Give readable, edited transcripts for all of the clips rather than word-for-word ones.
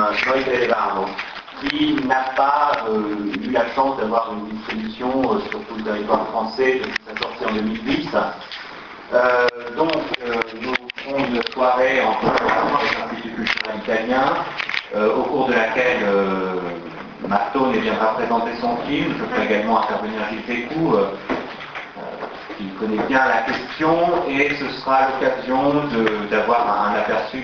noi credevamo. Qui n'a pas eu la chance d'avoir une distribution sur tout le territoire français depuis sa sortie en 2010. Donc nous ferons une soirée en collaboration avec l'Institut culturel italien, au cours de laquelle Mattone viendra présenter son film. Je ferai également intervenir Gilles Pécou, qui connaît bien la question, et ce sera l'occasion d'avoir un aperçu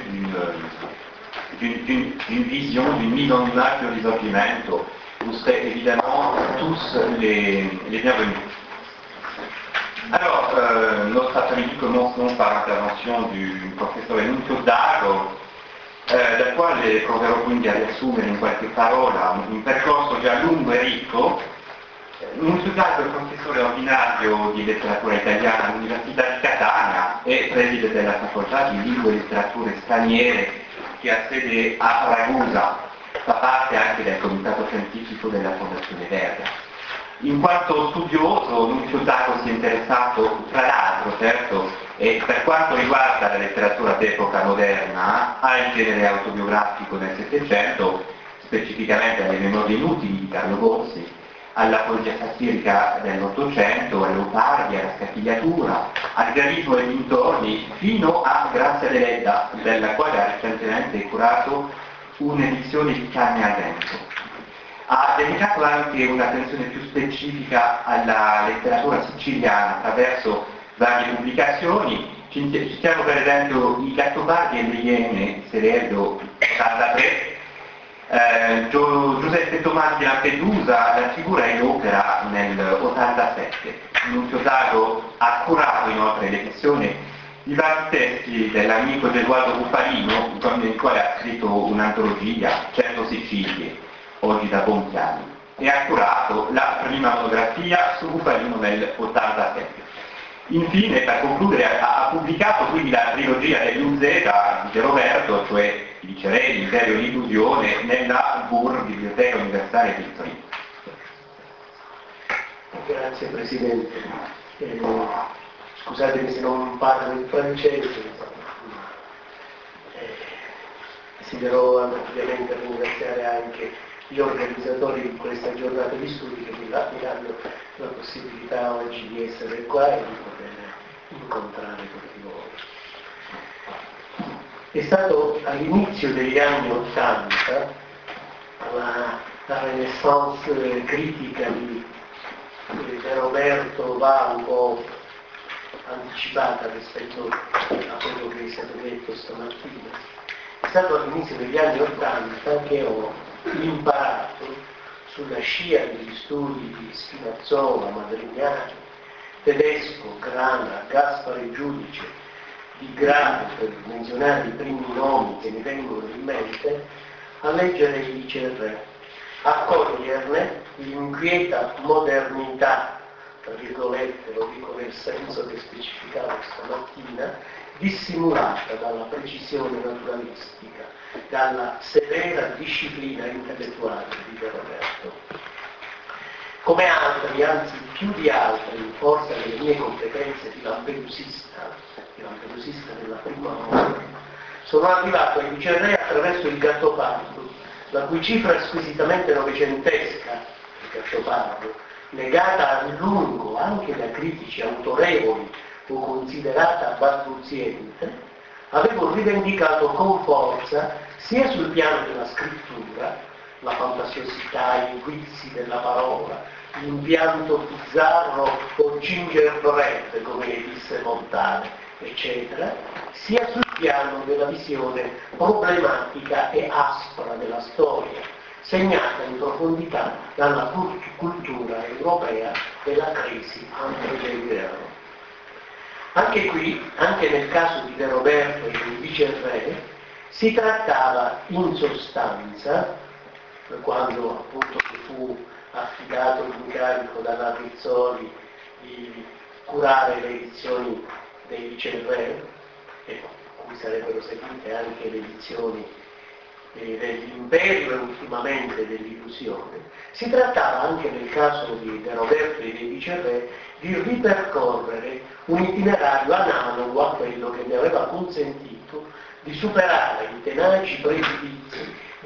d'une vision, d'une mise en image de Risorgimento. Vous serez évidemment tous les bienvenus. Alors, notre après-midi commence donc par l'intervention du professore Nunzio Dago, dal quale proverò quindi a riassumere in qualche parola un percorso già lungo e ricco. Nunzio Dago è professore ordinario di letteratura italiana all'Università di Catania e preside della facoltà di lingue e letterature straniere che ha sede a Ragusa, fa parte anche del comitato scientifico della Fondazione Verga. In quanto studioso, Nunzio Dago si è interessato, tra l'altro, certo, e per quanto riguarda la letteratura d'epoca moderna, al genere autobiografico nel Settecento, specificamente alle memorie inutili di Carlo Gozzi, alla poesia satirica dell'Ottocento, a Leopardi, alla scapigliatura, al realismo e dintorni, fino a Grazia Deledda, della quale ha recentemente curato un'edizione di Canne al vento. Ha dedicato anche un'attenzione più specifica alla letteratura siciliana attraverso varie pubblicazioni. Citiamo per esempio I Gattopardi e le Iene, Seredo 83, Giuseppe Tomasi Lampedusa, La figura e l'opera nel 87. Nunzio Dago ha curato inoltre l'edizione di vari testi dell'amico Gesualdo Bufalino, con il quale ha scritto un'antologia, Cento Sicilie, oggi da Bonchiani, e ha curato la prima monografia su Bufalino nel 87. Infine, per concludere, ha pubblicato quindi la trilogia dell'Uzeta di De Roberto, cioè Viceré, l'Imperio e l'Illusione, nella BUR, Biblioteca Universale di Torino. Grazie Presidente. Scusatemi se non parlo in francese. Desidero ovviamente ringraziare anche gli organizzatori di questa giornata di studi che mi danno la possibilità oggi di essere qua e di poter incontrare tutti voi. È stato all'inizio degli anni '80 la renaissance critica di Roberto va un po' anticipata rispetto a quello che è stato detto stamattina. È stato all'inizio degli anni '80 che ho imparato sulla scia degli studi di Spinazzola, Madrignani, Tedesco, Grana, Gaspare Giudice, Di Grado, per menzionare i primi nomi che mi vengono in mente, a leggere i CR, a coglierne l'inquieta modernità, tra virgolette, lo dico nel senso che specificavo stamattina, dissimulata dalla precisione naturalistica, dalla severa disciplina intellettuale di De Roberto. Come altri, anzi più di altri, in forza delle mie competenze di lampedusista della prima ora, sono arrivato ai Viceré attraverso il Gattopardo, la cui cifra squisitamente novecentesca, il Gattopardo, negata a lungo anche da critici autorevoli o considerata balbuziente, avevo rivendicato con forza sia sul piano della scrittura, la fantasiosità, i guizzi della parola, l'impianto bizzarro o gingerbread, come disse Montale, eccetera, sia sul piano della visione problematica e aspra della storia, segnata in profondità dalla cultura europea della crisi antropogenica. Anche qui, anche nel caso di De Roberto e del Viceré, si trattava in sostanza, quando appunto fu affidato l'incarico dalla Rizzoli di curare le edizioni dei Viceré, e cui sarebbero seguite anche le edizioni dell'Imperio e ultimamente dell'Illusione, si trattava anche nel caso di De Roberto e dei Viceré di ripercorrere un itinerario analogo a quello che mi aveva consentito di superare i tenaci pregiudizi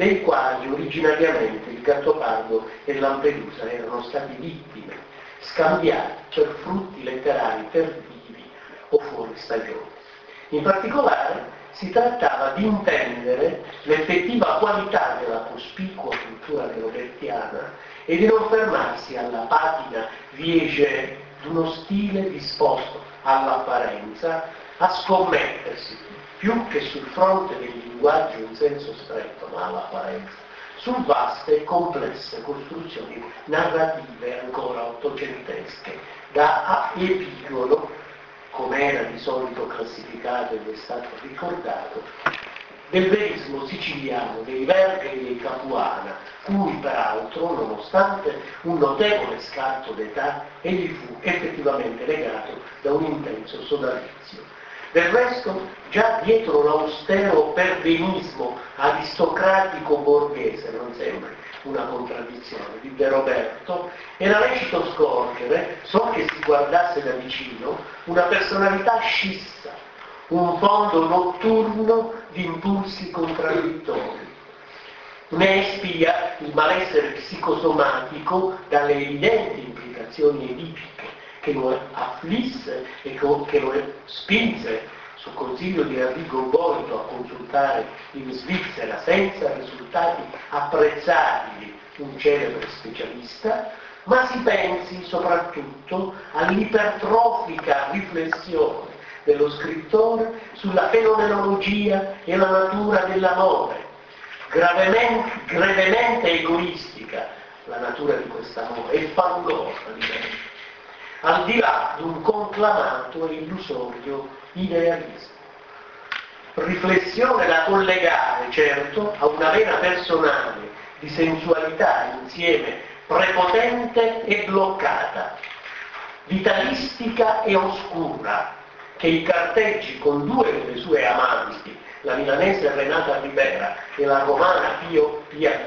dei quali originariamente il Gattopardo e Lampedusa erano stati vittime, scambiati per frutti letterari tardivi o fuori stagione. In particolare si trattava di intendere l'effettiva qualità della cospicua cultura robertiana e di non fermarsi alla patina viege d'uno stile disposto all'apparenza a scommettersi, più che sul fronte del linguaggio in senso stretto, ma all'apparenza, su vaste e complesse costruzioni narrative ancora ottocentesche, da epigolo, come era di solito classificato ed è stato ricordato, del verismo siciliano dei Verga e dei Capuana, cui peraltro, nonostante un notevole scarto d'età, egli fu effettivamente legato da un intenso sodalizio. Del resto, già dietro l'austero pervenismo aristocratico borghese, non sembra una contraddizione, di De Roberto, era lecito scorgere, so che si guardasse da vicino, una personalità scissa, un fondo notturno di impulsi contraddittori. Ne espia il malessere psicosomatico dalle evidenti implicazioni edipiche che lo afflisse e che lo spinse, sul consiglio di Arrigo Boito, a consultare in Svizzera senza risultati apprezzabili un celebre specialista, ma si pensi soprattutto all'ipertrofica riflessione dello scrittore sulla fenomenologia e la natura dell'amore, gravemente egoistica la natura di quest'amore, e fangosa diventa, al di là di un conclamato e illusorio idealismo. Riflessione da collegare, certo, a una vena personale di sensualità insieme prepotente e bloccata, vitalistica e oscura, che i carteggi con due delle sue amanti, la milanese Renata Ribera e la romana Pia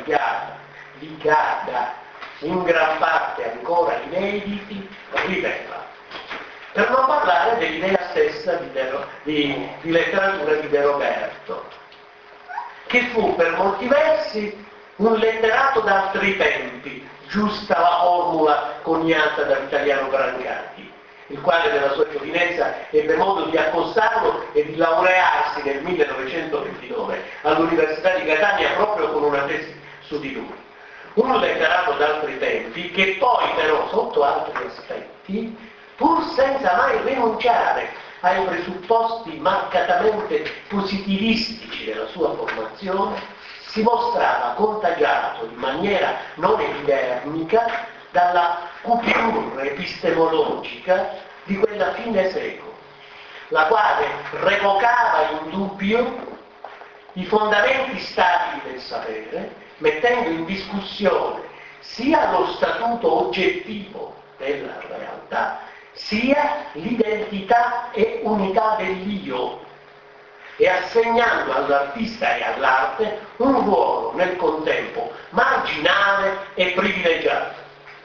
Vigada, in gran parte ancora inediti, rivela. Per non parlare dell'idea stessa di letteratura di De Roberto, che fu per molti versi un letterato d'altri tempi, giusta la formula coniata da Vitaliano Brancati, il quale nella sua giovinezza ebbe modo di accostarlo e di laurearsi nel 1929 all'Università di Catania proprio con una tesi su di lui. Un letterato d'altri tempi che poi però sotto altri aspetti, pur senza mai rinunciare ai presupposti marcatamente positivistici della sua formazione, si mostrava contagiato in maniera non epidermica dalla coupure epistemologica di quella fine secolo, la quale revocava in dubbio i fondamenti stabili del sapere, mettendo in discussione sia lo statuto oggettivo della realtà, sia l'identità e unità dell'io, e assegnando all'artista e all'arte un ruolo nel contempo marginale e privilegiato.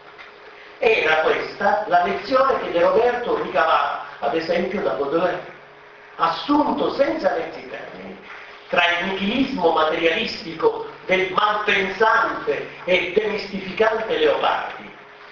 Era questa la lezione che De Roberto ricavava, ad esempio, da Baudelaire, assunto senza mezzi termini, tra il nichilismo materialistico del malpensante e demistificante Leopardi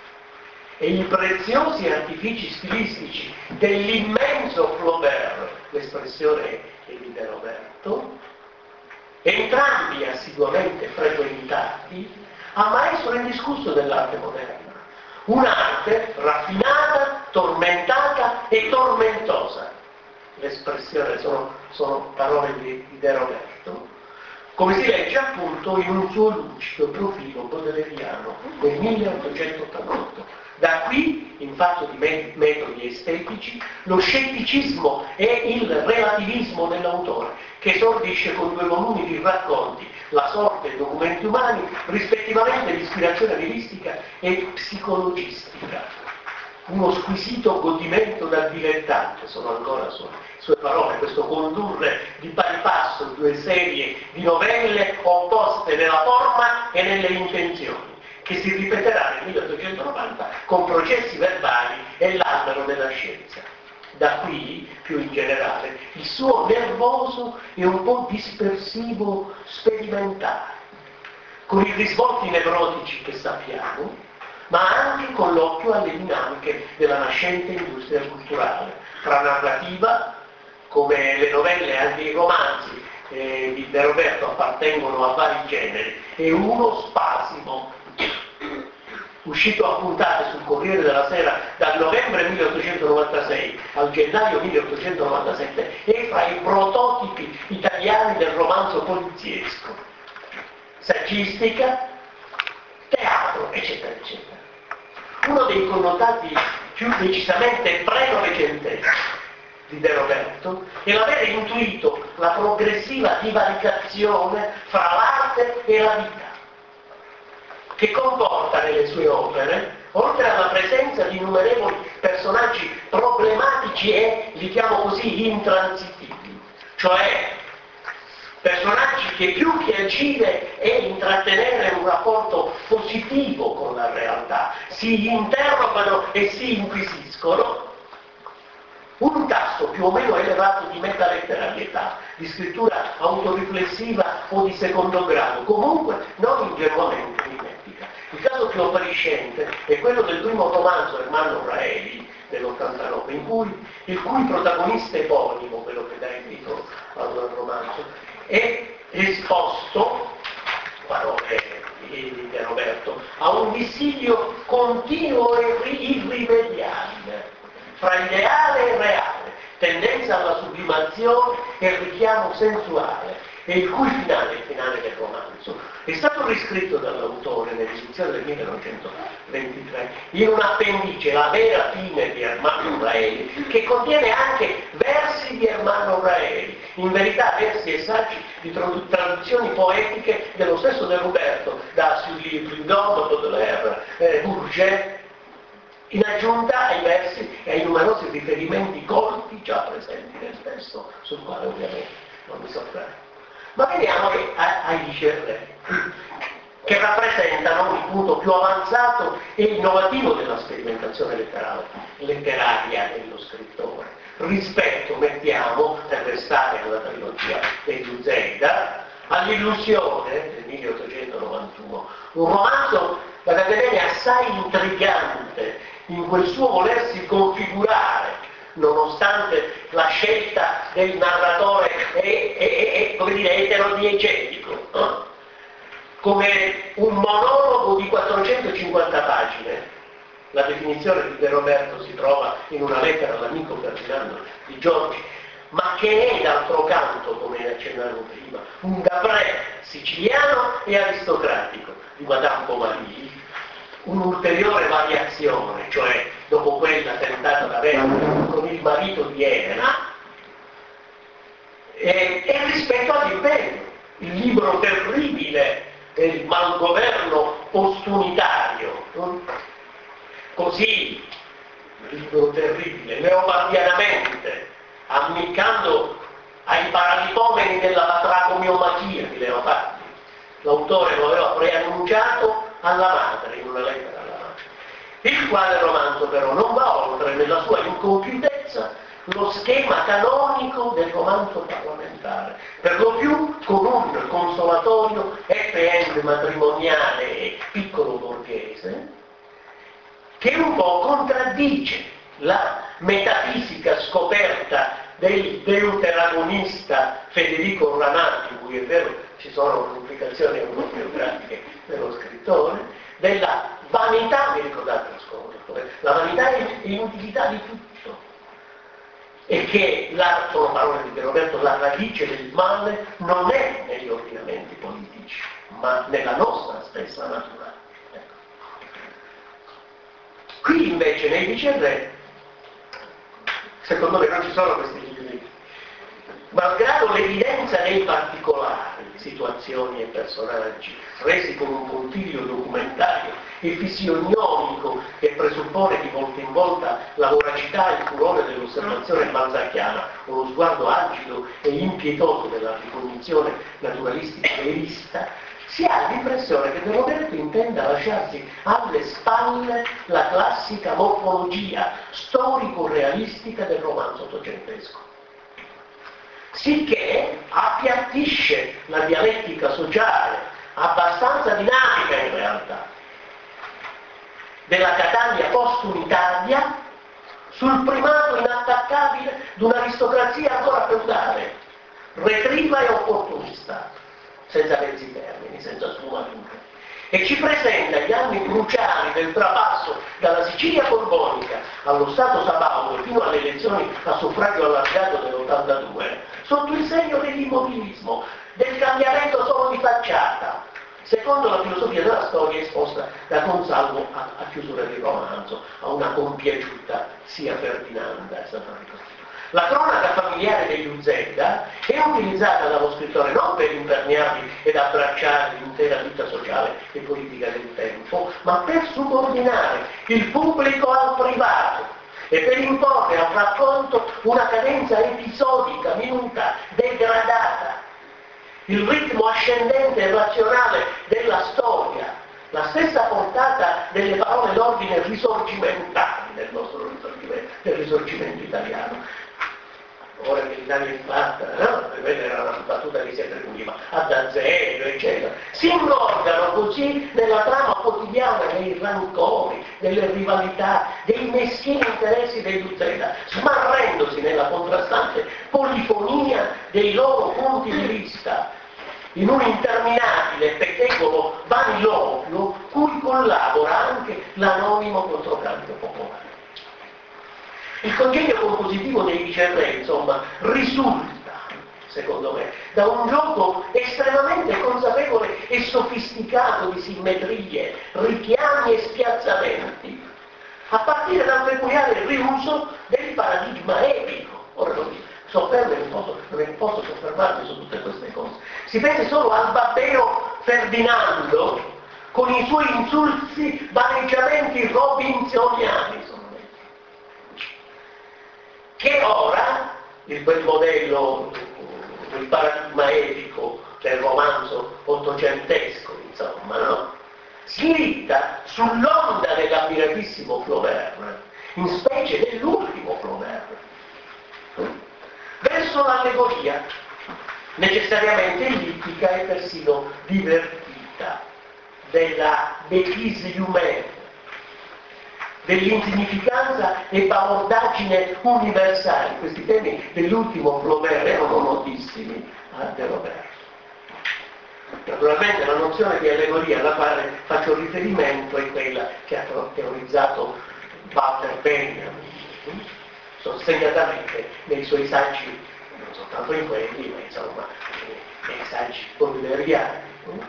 e i preziosi artifici stilistici dell'immenso Flaubert, l'espressione è di De Roberto, entrambi assiduamente frequentati, a maestro indiscusso dell'arte moderna. Un'arte raffinata, tormentata e tormentosa. L'espressione sono parole di De Roberto, come si legge appunto in un suo lucido profilo baudelaireano del 1888. Da qui, in fatto di metodi estetici, lo scetticismo e il relativismo dell'autore, che esordisce con 2 volumi di racconti, La sorte e Documenti umani, rispettivamente di ispirazione realistica e psicologistica. Uno squisito godimento da dilettante, sono ancora sue parole, questo condurre di pari passo 2 serie di novelle opposte nella forma e nelle intenzioni, che si ripeterà nel 1890 con Processi verbali e L'albero della scienza. Da qui, più in generale, il suo nervoso e un po' dispersivo sperimentare, con i risvolti nevrotici che sappiamo, ma anche con l'occhio alle dinamiche della nascente industria culturale, tra narrativa, come le novelle e anche i romanzi di De Roberto appartengono a vari generi, e uno spasimo uscito a puntate sul Corriere della Sera dal novembre 1896 al gennaio 1897, è fra i prototipi italiani del romanzo poliziesco, saggistica, teatro, eccetera, eccetera. Uno dei connotati più decisamente pre-novecenteschi di De Roberto è l'avere intuito la progressiva divaricazione fra l'arte e la vita, che comporta nelle sue opere, oltre alla presenza di innumerevoli personaggi problematici e, li chiamo così, intransitibili, cioè personaggi che più che agire e intrattenere un rapporto positivo con la realtà, si interrogano e si inquisiscono, un tasso più o meno elevato di metaletterarietà, di scrittura autoriflessiva o di secondo grado, comunque non ingenuamente mimetica. Il caso più appariscente è quello del primo romanzo Ermanno Raeli dell'89, il cui protagonista eponimo, quello che dà il titolo al romanzo, è esposto, parole di De Roberto, a un dissidio continuo e irrimediabile fra ideale e reale, tendenza alla sublimazione e richiamo sensuale, e il cui finale, il finale del romanzo, è stato riscritto dall'autore nell'edizione del 1923 in un appendice, La vera fine di Ermanno Raeli, che contiene anche versi di Ermanno Raeli, in verità versi e saggi di traduzioni poetiche dello stesso De Roberto, da Sully, Prudhomme, Baudelaire, Bourget, in aggiunta ai versi e ai numerosi riferimenti colti già presenti nel testo, sul quale ovviamente non mi soffermo. Ma veniamo ai ricerche, che rappresentano il punto più avanzato e innovativo della sperimentazione letteraria dello scrittore, rispetto, mettiamo, per restare alla trilogia dei Zuzeida, all'illusione del 1891, un romanzo da tenere assai intrigante in quel suo volersi configurare, nonostante la scelta del narratore come dire, eterodiegetico, no? Come un monologo di 450 pagine. La definizione di De Roberto si trova in una lettera all'amico Ferdinando di Giorgi, ma che è d'altro canto, come accennavo prima, un Gabrè siciliano e aristocratico di Madame Bovary, un'ulteriore variazione, cioè dopo quella tentata da avere con il marito di Elena, e rispetto all'impegno, il libro terribile del malgoverno postunitario, così, libro terribile, leopardianamente, ammiccando ai paralipomeni della batracomiomatia di Leopardi. L'autore lo aveva preannunciato alla madre, in una lettera alla madre. Il quale romanzo però non va oltre, nella sua incompiutezza, lo schema canonico del romanzo parlamentare, per lo più con un consolatorio happy end matrimoniale e piccolo borghese, che un po' contraddice la metafisica scoperta del deuteragonista Federico Orlanato, in cui è vero ci sono implicazioni autobiografiche dello scrittore, della vanità, mi ricordate la scorsa, la vanità e l'inutilità di tutto, e che, sono parole di De Roberto, la radice del male non è negli ordinamenti politici, ma nella nostra stessa natura. Ecco. Qui invece nei Viceré, secondo me non ci sono questi libri, malgrado l'evidenza dei particolari, situazioni e personaggi, resi con un puntiglio documentario e fisionomico che presuppone di volta in volta la voracità e il furore dell'osservazione balzacchiana, uno sguardo agido e impietoso della ricognizione naturalistica verista, si ha l'impressione che De Roberto intenda lasciarsi alle spalle la classica morfologia storico-realistica del romanzo ottocentesco, sicché appiattisce la dialettica sociale abbastanza abbastanza dinamica in realtà, della Catania post-unitaria sul primato inattaccabile di un'aristocrazia ancora feudale, retriva e opportunista, senza mezzi termini, senza sfumature. E ci presenta gli anni cruciali del trapasso dalla Sicilia borbonica allo Stato sabaudo fino alle elezioni a suffragio allargato dell'82 sotto il segno dell'immobilismo, del cambiamento solo di facciata, secondo la filosofia della storia esposta da Consalvo a chiusura del romanzo, a una compiaciuta sia Ferdinanda e Santa Rita. La cronaca familiare degli Uzzeda è utilizzata dallo scrittore non per imperniarli ed abbracciare l'intera vita sociale e politica del tempo, ma per subordinare il pubblico al privato e per imporre al racconto una cadenza episodica, minuta, degradata, il ritmo ascendente e razionale della storia, la stessa portata delle parole d'ordine risorgimentali del nostro risorgimento, del risorgimento italiano. Ora che l'Italia è fatta, no? Quella era una battuta che si attribuiva ad Azeglio, eccetera. Si ingorgano così nella trama quotidiana dei rancori, delle rivalità, dei meschini interessi degli Uzzeda, smarrendosi nella contrastante polifonia dei loro punti di vista, in un interminabile pettegolo vaniloquio cui collabora anche l'anonimo controcambio popolare. Il congegno compositivo dei Viceré, insomma, risulta, secondo me, da un gioco estremamente consapevole e sofisticato di simmetrie, richiami e spiazzamenti, a partire dal peculiare riuso del paradigma epico. Ora non posso soffermarmi su tutte queste cose. Si pensi solo al Babbeo Ferdinando con i suoi insulsi vaneggiamenti robinsoniani, che ora, quel modello, il paradigma epico del romanzo ottocentesco, insomma, no? Slitta sull'onda dell'ammiratissimo Flaubert, in specie dell'ultimo Flaubert, verso l'allegoria, necessariamente ellittica e persino divertita, della bêtise humaine, dell'insignificanza e balordaggine universali. Questi temi dell'ultimo Flaubert erano notissimi a De Roberto. Naturalmente la nozione di allegoria alla quale faccio riferimento è quella che ha teorizzato Walter Benjamin, sostentatamente nei suoi saggi, non soltanto in quelli, ma insomma nei saggi polleriani,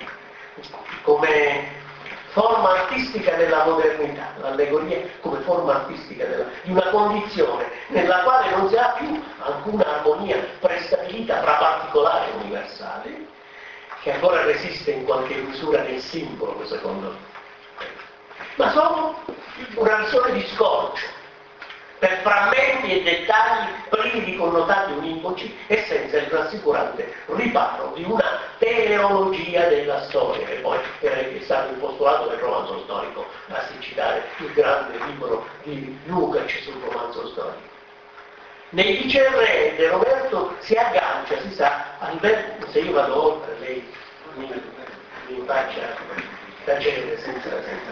come forma artistica della modernità, l'allegoria come forma artistica di una condizione nella quale non si ha più alcuna armonia prestabilita tra particolari e universali, che ancora resiste in qualche misura nel simbolo, secondo me, ma sono una visione di scorcio, per frammenti e dettagli privi di connotati univoci e senza il rassicurante riparo di una teleologia della storia, che poi è stato il postulato del romanzo storico, basti citare il grande libro di Lukács sul romanzo storico. Nei Viceré De Roberto si aggancia, si sa, se io vado oltre lei mi faccia tacere senza.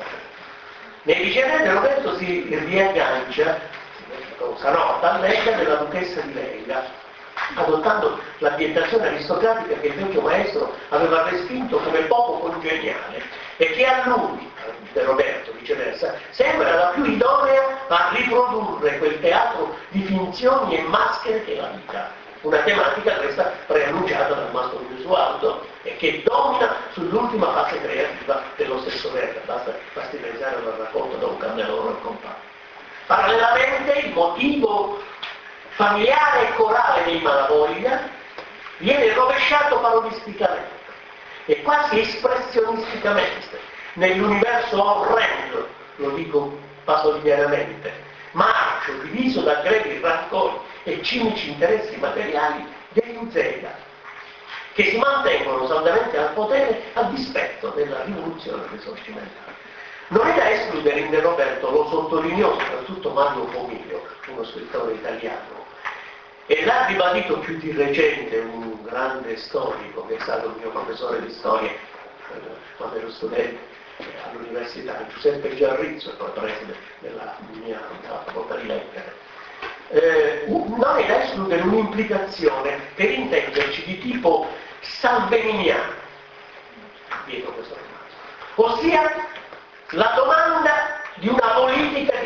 Nei Viceré De Roberto si riaggancia cosa nota all'Ega della duchessa di Leida, adottando l'ambientazione aristocratica che il vecchio maestro aveva respinto come poco congeniale e che a lui, De Roberto viceversa, sembra la più idonea a riprodurre quel teatro di finzioni e maschere che è la vita, una tematica questa preannunciata dal Mastro di Gesualdo e che domina sull'ultima fase creativa dello stesso Verga, basti pensare alla raccolta da un Candeloro al compagno. Parallelamente il motivo familiare e corale dei Malavoglia viene rovesciato parodisticamente e quasi espressionisticamente nell'universo orrendo, lo dico pastorianamente, marcio, diviso da grevi rancori e cinici interessi materiali degli Uzzeda, che si mantengono saldamente al potere a dispetto della rivoluzione risorgimentale. Non è da escludere in De Roberto, lo sottolineò soprattutto Mario Pomiglio, uno scrittore italiano, e l'ha ribadito più di recente un grande storico che è stato il mio professore di storia, quando ero studente all'università, Giuseppe Giarrizzo, poi preside della mia facoltà di lettere. Non è da escludere un'implicazione, per intenderci, di tipo salveminiano dietro questo romanzo, ossia la domanda di una politica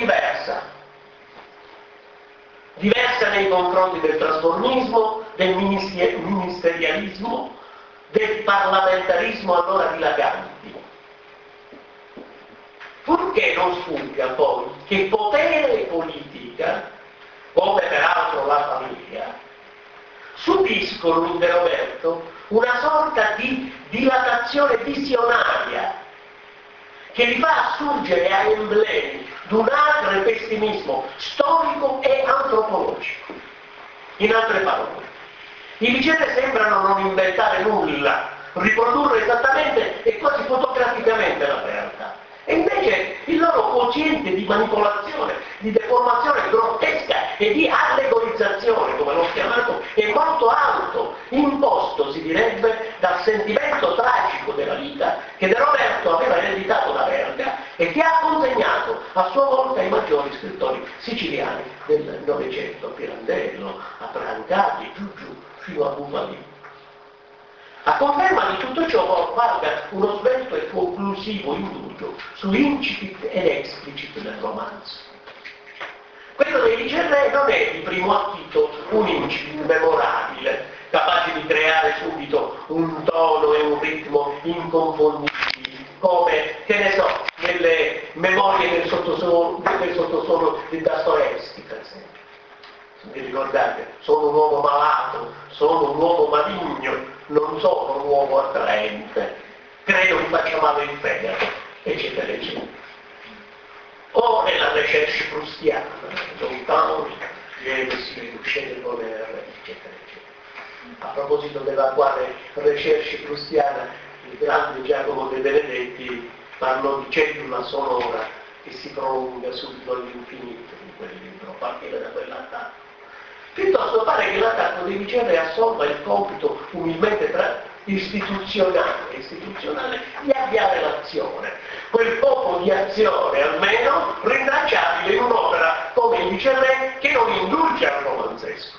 diversa nei confronti del trasformismo, del ministerialismo, del parlamentarismo allora dilaganti. Purché non sfugga poi che potere e politica, come peraltro la famiglia, subiscono in De Roberto una sorta di dilatazione visionaria che li fa assurgere a emblemi di un altro pessimismo storico e antropologico. In altre parole, i Vicende sembrano non inventare nulla, riprodurre esattamente e quasi fotograficamente la realtà. E invece il loro quoziente di manipolazione, di deformazione grottesca e di allegorizzazione, come l'ho chiamato, è molto alto, imposto, si direbbe, dal sentimento tragico della vita che De Roberto aveva ereditato da Verga e che ha consegnato a sua volta ai maggiori scrittori siciliani del Novecento, a Pirandello, a Brancati, giù, fino a Bufalino. A conferma di tutto ciò valga uno svelto e conclusivo indugio su incipit ed explicit del romanzo. Quello dei Viceré non è di primo acchito un incipit memorabile, capace di creare subito un tono e un ritmo inconfondibili, come, che ne so, nelle memorie del sottosuolo di Dostoevskij, per esempio. Vi ricordate? Sono un uomo malato, sono un uomo maligno, non sono un uomo attraente, credo mi faccia male il fegato, eccetera, eccetera. O nella recherche prustiana, lontano, lieve si riuscì del volere, eccetera, eccetera. A proposito della quale recherche prustiana, il grande Giacomo De Benedetti parlò di cellula sonora che si prolunga subito all'infinito in quel libro, a partire da quell'attacco. Piuttosto pare che l'attacco dei Viceré assolva il compito umilmente istituzionale di avviare l'azione, quel poco di azione almeno rintracciabile in un'opera come il Viceré che non indulge al romanzesco.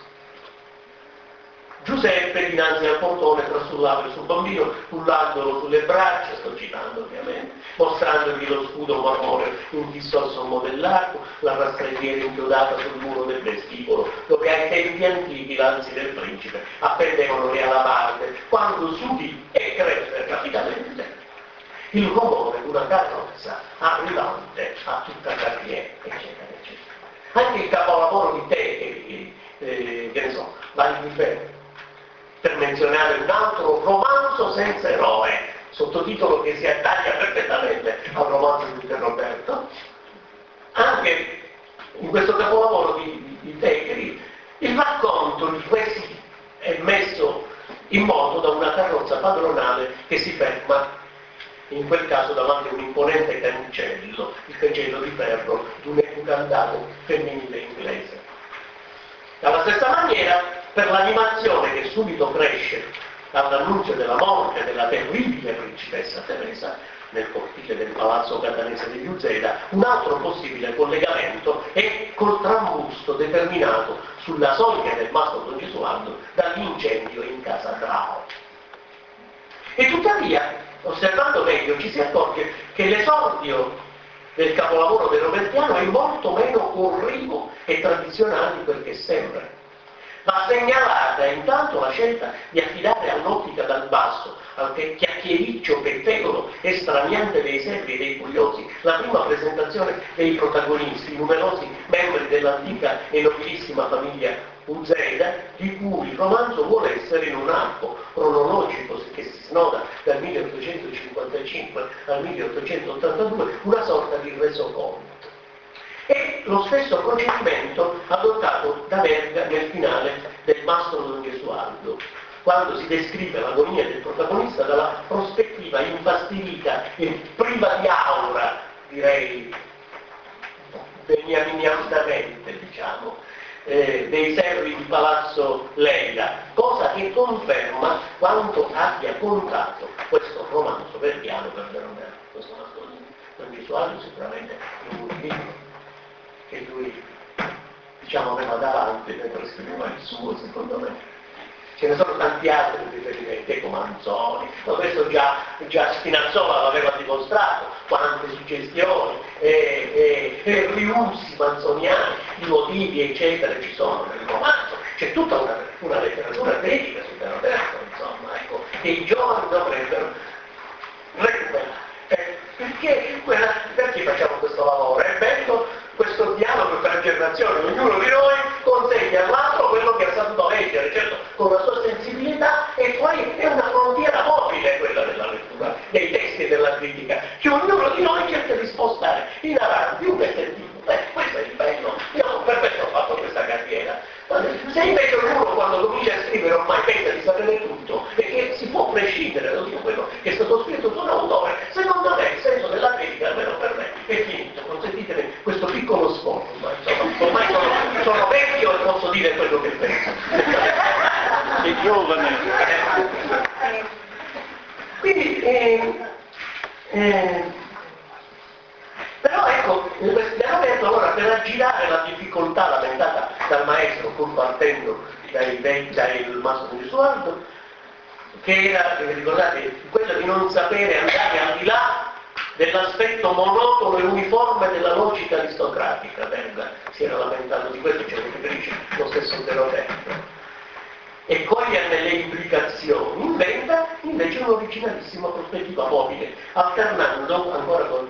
Giuseppe dinanzi al portone trasullava il suo bambino, cullandolo sulle braccia, sto citando ovviamente, mostrandogli lo scudo marmoreo infisso al sommo dell'arco, la rastrelliera inchiodata sul muro del vestibolo, dove ai tempi antichi lanzi del principe appendevano le alabarde, quando s'udì e crebbe rapidamente il rumore di una carrozza arrivante a tutta carriera, eccetera, eccetera. Anche il capolavoro di Tegri, che ne so, Vanni di Ferro, per menzionare un altro romanzo senza eroe, sottotitolo che si attaglia perfettamente al romanzo di De Roberto. Anche in questo capolavoro di Tegri il racconto di questi è messo in moto da una carrozza padronale che si ferma, in quel caso davanti a un imponente cancello, il cancello di ferro di un educandato femminile inglese. Dalla stessa maniera, per l'animazione che subito cresce dall'annunzio della morte della terribile principessa Teresa nel cortile del palazzo catanese degli Uzeda, un altro possibile collegamento è col trambusto determinato sulla soglia del mastro Don Gesualdo dall'incendio in casa Grao. E tuttavia, osservando meglio, ci si accorge che l'esordio del capolavoro derobertiano è molto meno corrivo e tradizionale di quel che sembra. Va segnalata intanto la scelta di affidare all'ottica dal basso, al chiacchiericcio pettegolo e straniante dei servi e dei curiosi, la prima presentazione dei protagonisti, numerosi membri dell'antica e nobilissima famiglia Uzeda, di cui il romanzo vuole essere in un arco cronologico che si snoda dal 1855 al 1882, una sorta di resoconto. E lo stesso procedimento adottato da Verga nel finale del Mastro Don Gesualdo, quando si descrive l'agonia del protagonista dalla prospettiva infastidita e priva di aura, direi beniaminianamente, diciamo, dei servi di Palazzo Leila, cosa che conferma quanto abbia contato questo romanzo verdiano per Verona, questo Mazzolini. Don Gesualdo sicuramente è un libro che lui, diciamo, aveva davanti mentre scriveva il suo, secondo me. Ce ne sono tanti altri riferimenti, ecco Manzoni, ma questo già Spinazzola l'aveva dimostrato, quante suggestioni e riusi manzoniani, i motivi eccetera ci sono nel romanzo, c'è tutta una letteratura critica su Veronesto, insomma, ecco, che i giovani dovrebbero recuperare. Perché facciamo questo lavoro? È bello questo dialogo per generazioni, ognuno di noi consegna all'altro quello che ha saputo leggere, certo con la sua sensibilità, e poi è una frontiera mobile quella della lettura, dei testi e della critica, che ognuno di noi cerca di spostare in avanti un pezzettino. Questo è il bello, io per questo ho fatto questa carriera. Se invece uno quando comincia a scrivere ormai pensa di sapere tutto e che si può prescindere da tutto quello che è stato scritto su un autore, secondo me il senso della critica, almeno per me, è finito. Consentitemi questo piccolo sfogo, ma insomma, ormai sono vecchio e posso dire quello che penso. Sei giovane. Quindi, però ecco, abbiamo detto allora per aggirare la difficoltà lamentata dal maestro pur partendo dal Masso di Gesualdo, che era, ricordate, quello di non sapere andare al di là dell'aspetto monotono e uniforme della logica aristocratica. Verga si era lamentato di questo, ce lo riferisce lo stesso Teroberto. E coglierne le implicazioni, inventa invece un'originalissima prospettiva mobile, alternando ancora con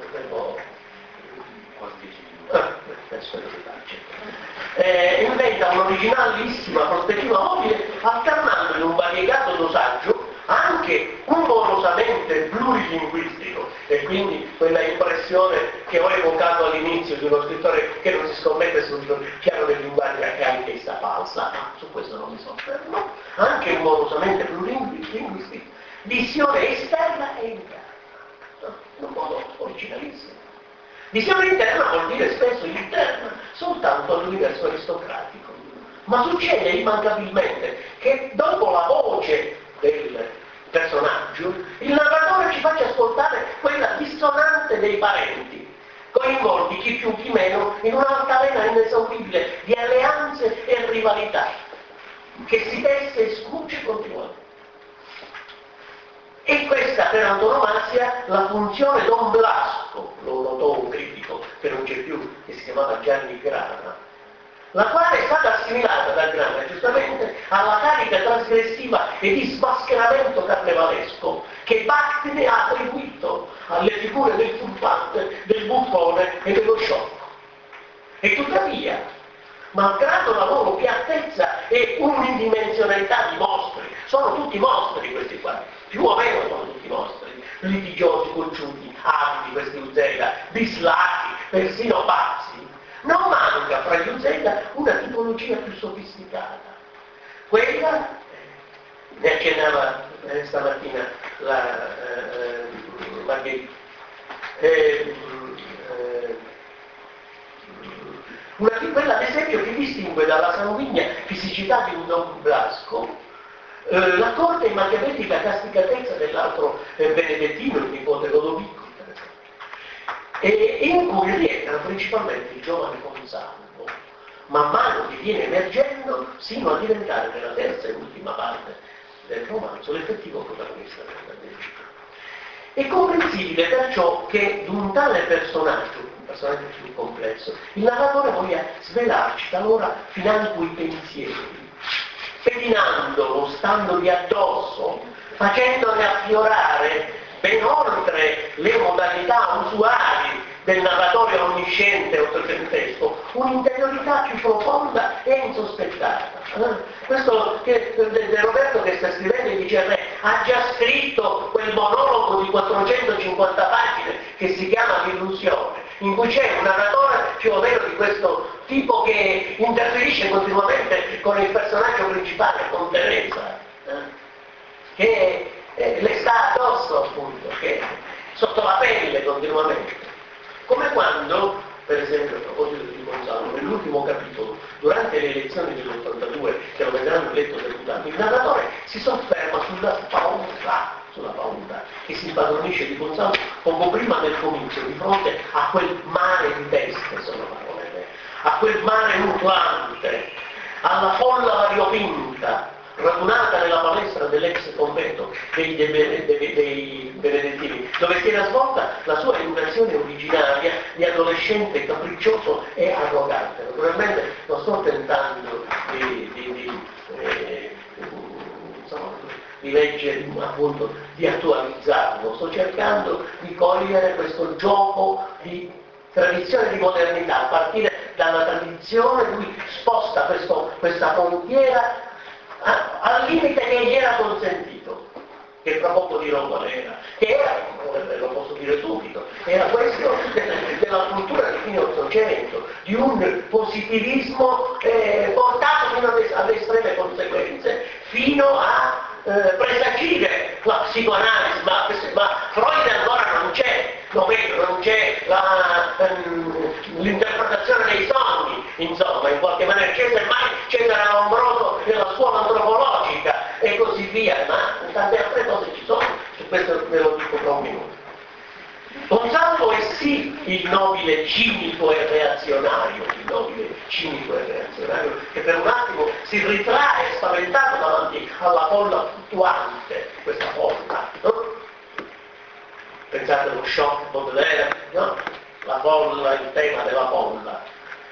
inventa un'originalissima prospettiva mobile alternando in un variegato dosaggio anche humorosamente plurilinguistico, e quindi quella impressione che ho evocato all'inizio di uno scrittore che non si scommette sul piano del linguaggio che ha anch'essa falsa, ma su questo non mi soffermo, anche humorosamente plurilinguistico, visione esterna e interna, in un modo originalissimo. Visione interna vuol dire spesso interna soltanto all'universo aristocratico, ma succede immancabilmente che dopo la voce del personaggio il narratore ci faccia ascoltare quella dissonante dei parenti, coinvolti chi più chi meno in un'altalena inesauribile di alleanze e rivalità che si tesse e scuce continuamente. E questa per antonomasia la funzione Don Blasco, lo notò un critico che non c'è più, che si chiamava Gianni Grana, la quale è stata assimilata da Grana giustamente alla carica trasgressiva e di smascheramento carnevalesco che Bakhtin ha attribuito alle figure del turbante, del buffone e dello sciocco. E tuttavia, malgrado la loro piattezza e unidimensionalità di mostri, sono tutti mostri questi qua, più o meno sono tutti mostri, litigiosi, cocciuti, abili questi Uzeda, bislacchi, persino pazzi. Non manca fra gli Uzeda una tipologia più sofisticata. Quella, ne accennava stamattina la Margherita, quella ad esempio che distingue dalla sanguigna fisicità di un Don Blasco l'accorta e machiavellica casticatezza dell'altro benedettino, il nipote Lodovico, e in cui rientra principalmente il giovane Consalvo, man mano che viene emergendo sino a diventare nella terza e ultima parte del romanzo l'effettivo protagonista della tragedia. È comprensibile perciò che di un tale personaggio più complesso, il narratore voglia svelarci talora financo i pensieri, pedinandolo, standogli addosso, facendone affiorare ben oltre le modalità usuali del narratore onnisciente ottocentesco, un'interiorità più profonda e insospettata. Questo che De Roberto che sta scrivendo dice a me, ha già scritto quel monologo di 450 pagine che si chiama L'illusione, in cui c'è un narratore più o meno di questo tipo che interferisce continuamente con il personaggio principale, con Teresa, che le sta addosso appunto, che è sotto la pelle continuamente. Come quando per esempio a proposito di Gonzalo, nell'ultimo capitolo, durante le elezioni dell'82, che lo vedranno eletto deputato, il narratore si sofferma sulla paura che si impadronisce di Gonzalo poco prima del comizio, di fronte a quel mare di teste, sono parole, a quel mare nutrante, alla folla variopinta, radunata nella palestra dell'ex convento dei Benedettini, dove si era svolta la sua educazione originaria di adolescente capriccioso e arrogante. Naturalmente non sto tentando di leggere, appunto, di attualizzarlo, sto cercando di cogliere questo gioco di tradizione e di modernità, a partire dalla tradizione, lui sposta questa frontiera al limite che gli era consentito, che fra poco dirò qual era, che era, lo posso dire subito, era questo della cultura di fine Ottocento, di un positivismo portato fino alle estreme conseguenze, fino a presagire la psicoanalisi, ma Freud ancora non c'è, lo vedo, non c'è l'interpretazione dei sogni, insomma, in qualche maniera c'è semmai Cesare Lombroso nella scuola antropologica e così via, ma tante altre cose ci sono, su questo ve lo dico tra un minuto. Gonzalo è sì il nobile cinico e reazionario, che per un attimo si ritrae spaventato davanti alla folla fluttuante, questa folla, no? Pensate allo shock Baudelaire, no? La folla, il tema della folla.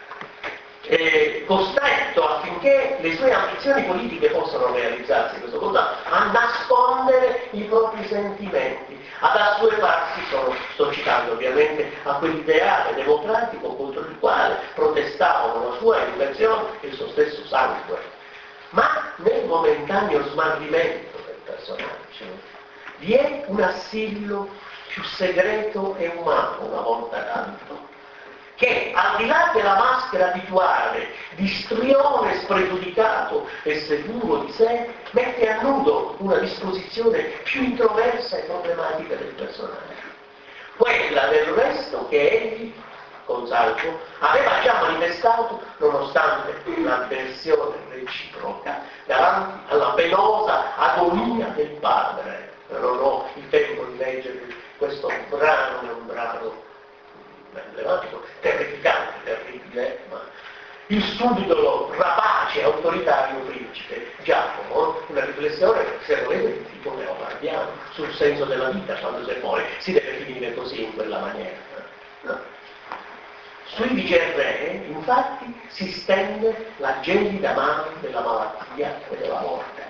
Costretto affinché le sue ambizioni politiche possano realizzarsi, questo Gonzalo, a nascondere i propri sentimenti, ad assuefarsi, sto citando ovviamente, a quell'ideale democratico contro il quale protestavano la sua educazione e il suo stesso sangue. Ma nel momentaneo smarrimento del personaggio vi è un assillo più segreto e umano, una volta tanto, che al di là della maschera abituale di strione spregiudicato e sicuro di sé, mette a nudo una disposizione più introversa e problematica del personaggio. Quella del resto che egli, Gonzalo, aveva già manifestato nonostante l'avversione reciproca davanti alla penosa agonia del padre. Non ho il tempo di leggere questo brano, è un brano emblematico, terrificante, terribile, ma il subdolo, rapace, autoritario principe Giacomo, una riflessione, se volete, di tipo neopardiano, sul senso della vita, quando se poi si deve finire così, in quella maniera. No. Sui viceré, infatti, si stende la gelida mano della malattia e della morte,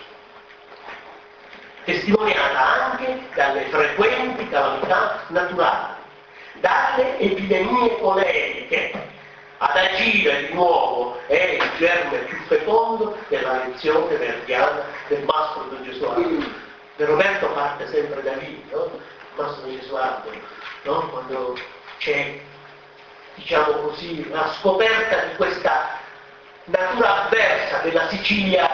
testimoniata anche dalle frequenti calamità naturali, dalle epidemie coleriche. Ad agire di nuovo è il germe più fecondo della lezione verdiana del Mastro Don Gesualdo. De Roberto parte sempre da lì, no? Mastro Don Gesualdo, no? Quando c'è, diciamo così, la scoperta di questa natura avversa della Sicilia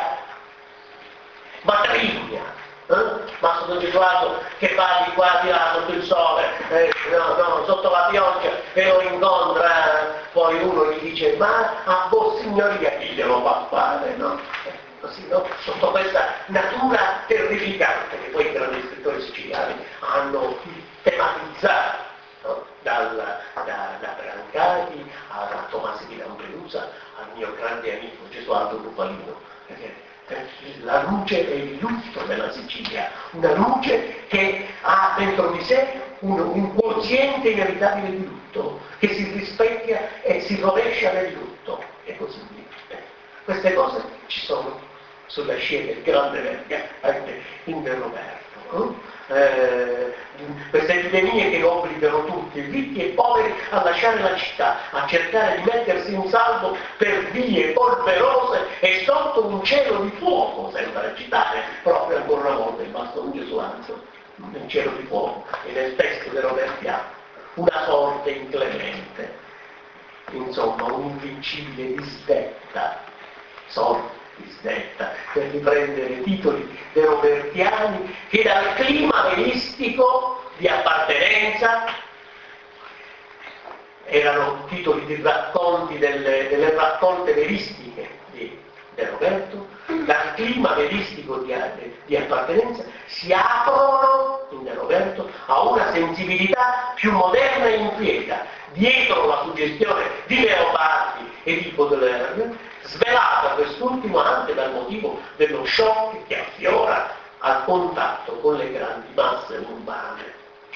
matrigna. Mastro Don Gesualdo che va di qua di là sotto il sole, sotto la pioggia e lo incontra, poi uno gli dice ma a Vossignoria chi glielo fa fare, no? Così, no? Sotto questa natura terrificante che poi i grandi scrittori siciliani hanno tematizzato, no? Da Brancati a Tomasi di Lampedusa al mio grande amico Gesualdo Bufalino. La luce è il lutto della Sicilia, una luce che ha dentro di sé un quoziente inevitabile di lutto, che si rispecchia e si rovescia nel lutto, e così via. Queste cose ci sono sulla scia del grande Verga, anche in De Roberto. Queste epidemie che obbligano tutti, ricchi e poveri, a lasciare la città, a cercare di mettersi in salvo per vie polverose e sotto un cielo di fuoco, sembra citare proprio ancora una volta il Mastro Don Gesualdo, nel cielo di fuoco e nel testo di Robertiano, una sorte inclemente, insomma un'invincibile disdetta, sorte disdetta, per riprendere titoli derobertiani che dal clima velistico di appartenenza erano titoli di racconti delle raccolte veristiche di Roberto, dal clima veristico di appartenenza si aprono in De Roberto a una sensibilità più moderna e inquieta, dietro la suggestione di Leopardi e di Baudelaire, svelata quest'ultimo anche dal motivo dello shock che affiora al contatto con le grandi masse urbane.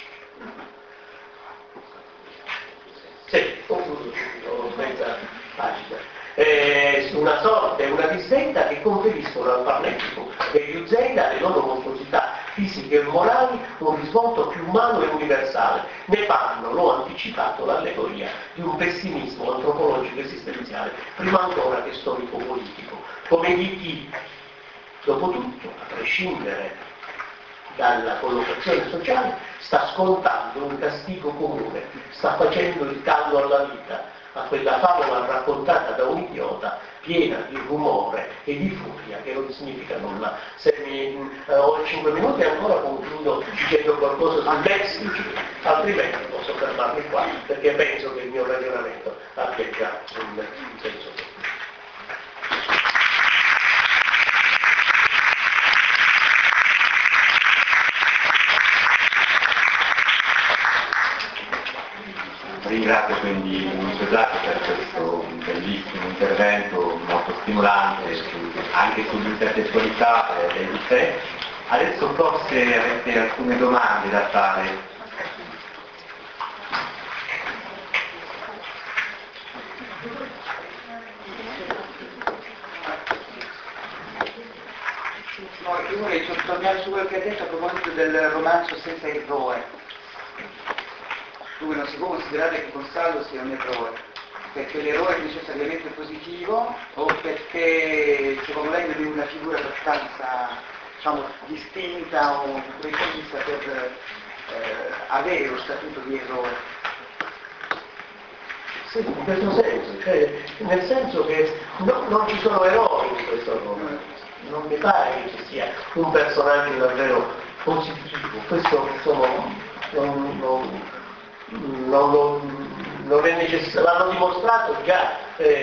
Sì, concludo subito, mezza pagina. Una sorte e una disdetta che conferiscono al farnetico degli Uzeida le loro mostruosità fisiche e morali un risvolto più umano e universale. Ne fanno, l'ho anticipato, l'allegoria di un pessimismo antropologico esistenziale, prima ancora che storico-politico, come di chi, dopo tutto, a prescindere dalla collocazione sociale, sta scontando un castigo comune, sta facendo il callo alla vita, a quella favola raccontata da un idiota piena di rumore e di furia che non significa nulla. Se ho 5 minuti ancora concludo dicendo qualcosa sul lexico, altrimenti posso fermarmi qua perché penso che il mio ragionamento abbia già un senso. Ringrazio quindi Lucio Giacomo per questo bellissimo intervento, molto stimolante, anche sull'intertestualità di sé. Adesso forse avete alcune domande da fare. No, io vorrei tornare su quello che hai detto a proposito del romanzo senza eroe. Dove non si può considerare che Gonzalo sia un eroe, perché l'eroe è necessariamente positivo o perché secondo lei non è una figura abbastanza, diciamo, distinta o precisa per avere lo statuto di eroe. Sì, in questo senso, cioè, nel senso che non ci sono eroi in questo romanzo, non mi pare che ci sia un personaggio davvero positivo, questo non è necessario, l'hanno dimostrato già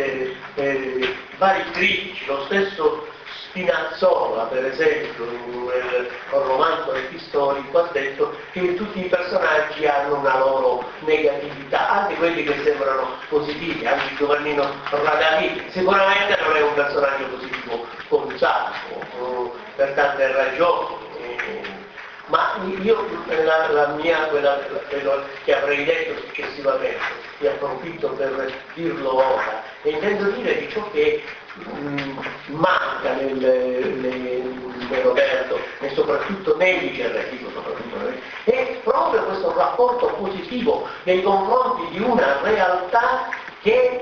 vari critici, lo stesso Spinazzola per esempio nel romanzo Epistorico ha detto che tutti i personaggi hanno una loro negatività, anche quelli che sembrano positivi, anche Giovannino Radalì sicuramente non è un personaggio positivo Gonzalo per tante ragioni. Ma io quello che avrei detto successivamente, vi approfitto per dirlo ora, e intendo dire di ciò che manca nel Roberto e soprattutto nei Cerrettico, è proprio questo rapporto positivo nei confronti di una realtà che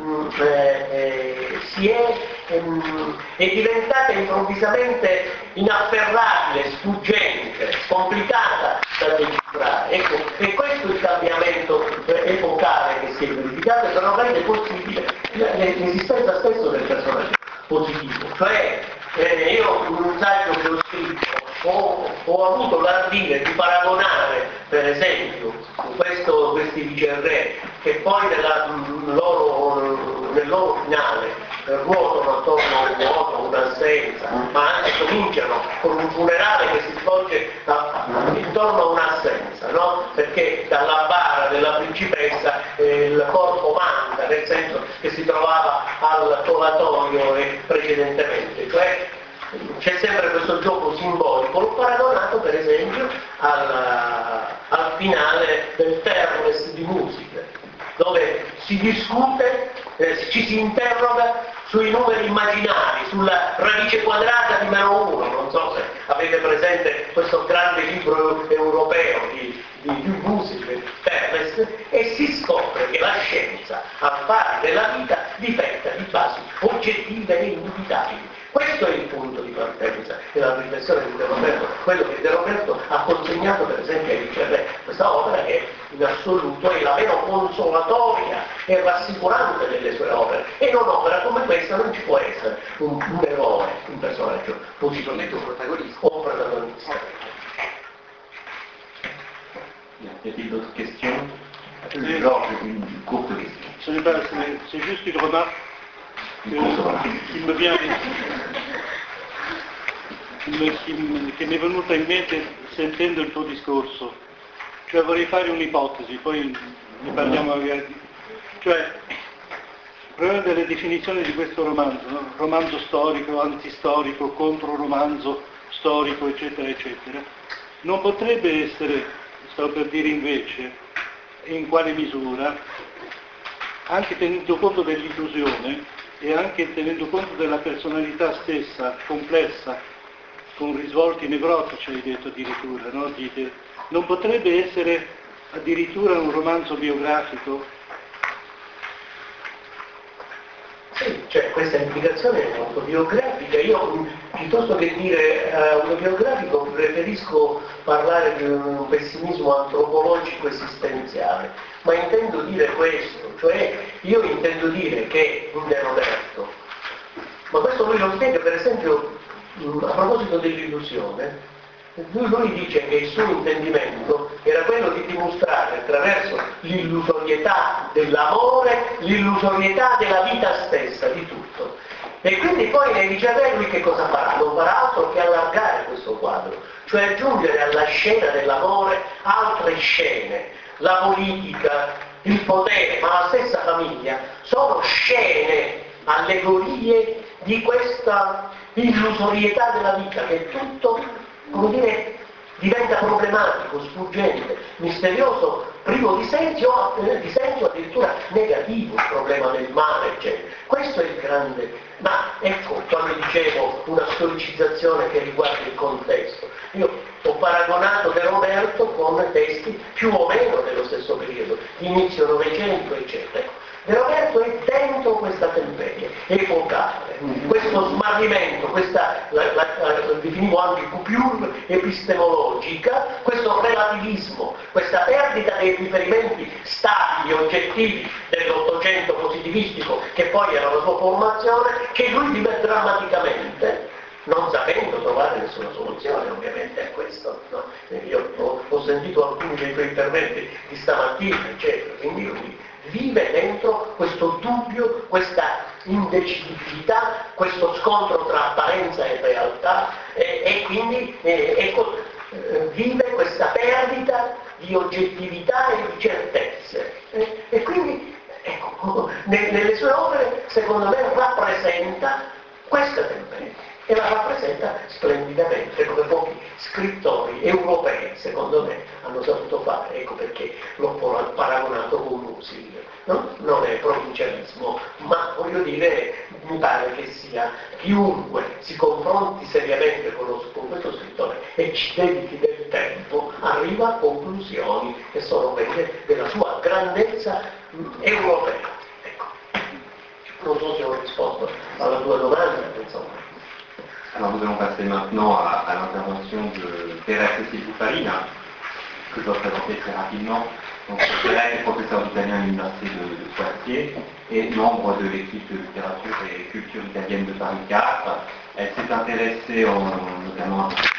è diventata improvvisamente inafferrabile, sfuggente, complicata da decifrare. Ecco, è questo il cambiamento epocale che si è verificato e però rende possibile l'esistenza stesso del personaggio positivo. Cioè, io in un saggio che ho scritto ho avuto l'ardire di paragonare, per esempio, questi viceré che poi nel loro finale ruotano attorno a un vuoto, a un'assenza, ma anche cominciano con un funerale che si svolge intorno a un'assenza, no? Perché dalla bara della principessa il corpo manca, nel senso che si trovava al colatoio precedentemente, cioè c'è sempre questo gioco simbolico. L'ho paragonato per esempio al finale del Termes di Musica, dove si discute, ci si interroga sui numeri immaginari, sulla radice quadrata di -1, non so se avete presente questo grande libro europeo di Musica, Termes, e si scopre che la scienza, al pari della vita, difetta di basi oggettive e indubitabili. Questo è il punto di partenza della riflessione di De Roberto, quello che De Roberto ha consegnato per esempio a Viceré, questa opera che in assoluto è la meno consolatoria e rassicurante delle sue opere, e in un'opera come questa non ci può essere un eroe, un personaggio positivo, un protagonista. Y a-t-il d'autres questions? Georges, une courte question. Ce n'est pas, c'est juste une remarque qui me vient, che mi è venuta in mente sentendo il tuo discorso. Cioè vorrei fare un'ipotesi, poi ne parliamo magari. Cioè, il problema delle definizioni di questo romanzo, no? Romanzo storico, antistorico, controromanzo storico, eccetera, eccetera, non potrebbe essere, stavo per dire invece, in quale misura, anche tenendo conto dell'illusione e anche tenendo conto della personalità stessa, complessa, con risvolti nevrotici, hai detto addirittura, no? Non potrebbe essere addirittura un romanzo biografico? Sì, cioè questa implicazione è autobiografica. Io piuttosto che dire autobiografico preferisco parlare di un pessimismo antropologico esistenziale, ma intendo dire questo, cioè io intendo dire che in De Roberto, ma questo lui lo spiega per esempio a proposito dell'illusione. Lui dice che il suo intendimento era quello di dimostrare attraverso l'illusorietà dell'amore, l'illusorietà della vita stessa, di tutto. E quindi poi nei Vigiavelli lui che cosa farà? Non farà altro che allargare questo quadro, cioè aggiungere alla scena dell'amore altre scene, la politica, il potere, ma la stessa famiglia, sono scene, allegorie di questa illusorietà della vita, che tutto, come dire, diventa problematico, sfuggente, misterioso, privo di senso, addirittura negativo, il problema del male, eccetera. Questo è il grande, ma ecco, quando dicevo una storicizzazione che riguarda il contesto, io ho paragonato De Roberto con testi più o meno dello stesso periodo, inizio Novecento, eccetera. Ecco, De Roberto è dentro questa temperie epocale, questo smarrimento, questa, la definivo anche coupure epistemologica, questo relativismo, questa perdita dei riferimenti statici, oggettivi dell'Ottocento positivistico, che poi era la sua formazione, che lui vive drammaticamente, non sapendo trovare nessuna soluzione ovviamente a questo. No? Io ho sentito alcuni dei tuoi interventi di stamattina, eccetera, quindi lui vive dentro questo dubbio, questa indecidibilità, questo scontro tra apparenza e realtà e quindi vive questa perdita di oggettività e di certezze. E quindi ecco, nelle sue opere secondo me rappresenta questa temperie e la rappresenta splendidamente, come pochi scrittori europei secondo me hanno saputo fare, ecco perché l'ho paragonato con Musil, no? Non è provincialismo, ma voglio dire, mi pare che sia chiunque si confronti seriamente con questo scrittore e ci dedichi del tempo, arriva a conclusioni che sono quelle della sua grandezza europea. Ecco. Non so se ho risposto alla tua domanda, insomma. Alors nous allons passer maintenant à l'intervention de Thérèse Boufarina, que je dois présenter très rapidement. Donc Thérèse est professeure d'italien à l'université de Poitiers et membre de l'équipe de littérature et culture italienne de Paris 4. Elle s'est intéressée notamment à